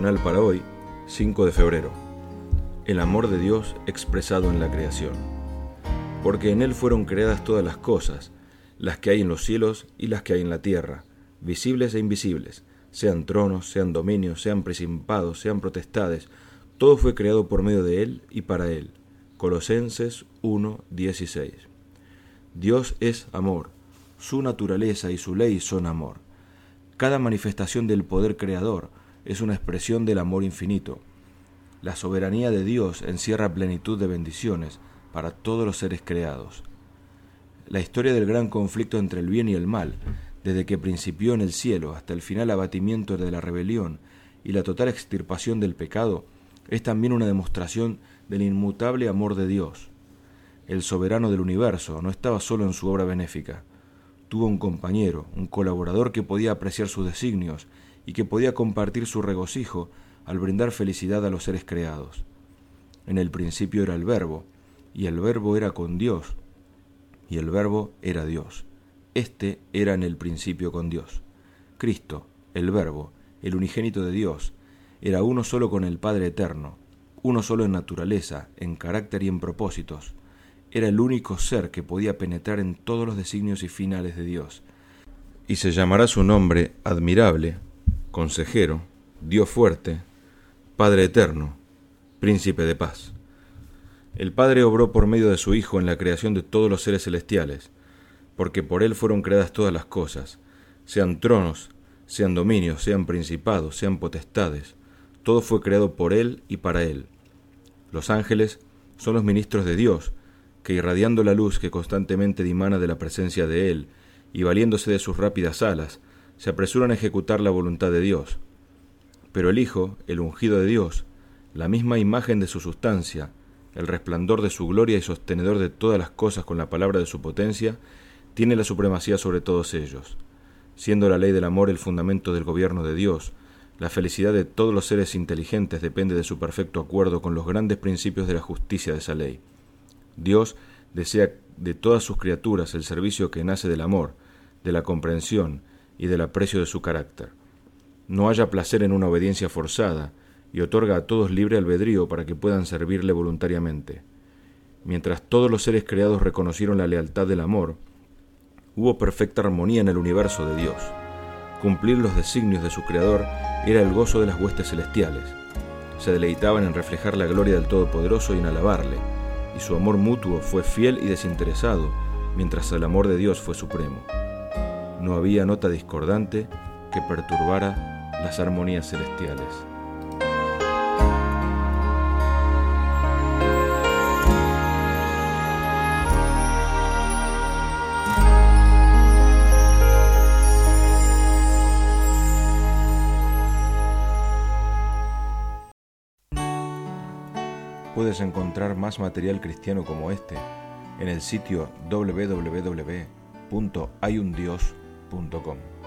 devocional para hoy, 5 de febrero. El amor de Dios expresado en la creación. Porque en Él fueron creadas todas las cosas, las que hay en los cielos y las que hay en la tierra, visibles e invisibles, sean tronos, sean dominios, sean principados, sean potestades, todo fue creado por medio de Él y para Él. Colosenses 1:16. Dios es amor, su naturaleza y su ley son amor. Cada manifestación del poder creador es una expresión del amor infinito. La soberanía de Dios encierra plenitud de bendiciones para todos los seres creados. La historia del gran conflicto entre el bien y el mal, desde que principió en el cielo hasta el final abatimiento de la rebelión y la total extirpación del pecado, es también una demostración del inmutable amor de Dios. El soberano del universo no estaba solo en su obra benéfica. Tuvo un compañero, un colaborador que podía apreciar sus designios y que podía compartir su regocijo al brindar felicidad a los seres creados. En el principio era el Verbo, y el Verbo era con Dios, y el Verbo era Dios. Este era en el principio con Dios. Cristo, el Verbo, el unigénito de Dios, era uno solo con el Padre eterno, uno solo en naturaleza, en carácter y en propósitos. Era el único ser que podía penetrar en todos los designios y finales de Dios. Y se llamará su nombre admirable, consejero, Dios fuerte, Padre eterno, príncipe de paz. El Padre obró por medio de su Hijo en la creación de todos los seres celestiales, porque por Él fueron creadas todas las cosas, sean tronos, sean dominios, sean principados, sean potestades. Todo fue creado por Él y para Él. Los ángeles son los ministros de Dios, que irradiando la luz que constantemente dimana de la presencia de Él y valiéndose de sus rápidas alas, se apresuran a ejecutar la voluntad de Dios. Pero el Hijo, el ungido de Dios, la misma imagen de su sustancia, el resplandor de su gloria y sostenedor de todas las cosas con la palabra de su potencia, tiene la supremacía sobre todos ellos. Siendo la ley del amor el fundamento del gobierno de Dios, la felicidad de todos los seres inteligentes depende de su perfecto acuerdo con los grandes principios de la justicia de esa ley. Dios desea de todas sus criaturas el servicio que nace del amor, de la comprensión y del aprecio de su carácter. No haya placer en una obediencia forzada y otorga a todos libre albedrío para que puedan servirle voluntariamente. Mientras todos los seres creados reconocieron la lealtad del amor, hubo perfecta armonía en el universo de Dios. Cumplir los designios de su Creador era el gozo de las huestes celestiales. Se deleitaban en reflejar la gloria del Todopoderoso y en alabarle, y su amor mutuo fue fiel y desinteresado, mientras el amor de Dios fue supremo. No había nota discordante que perturbara las armonías celestiales. Puedes encontrar más material cristiano como este en el sitio www.hayundios.com.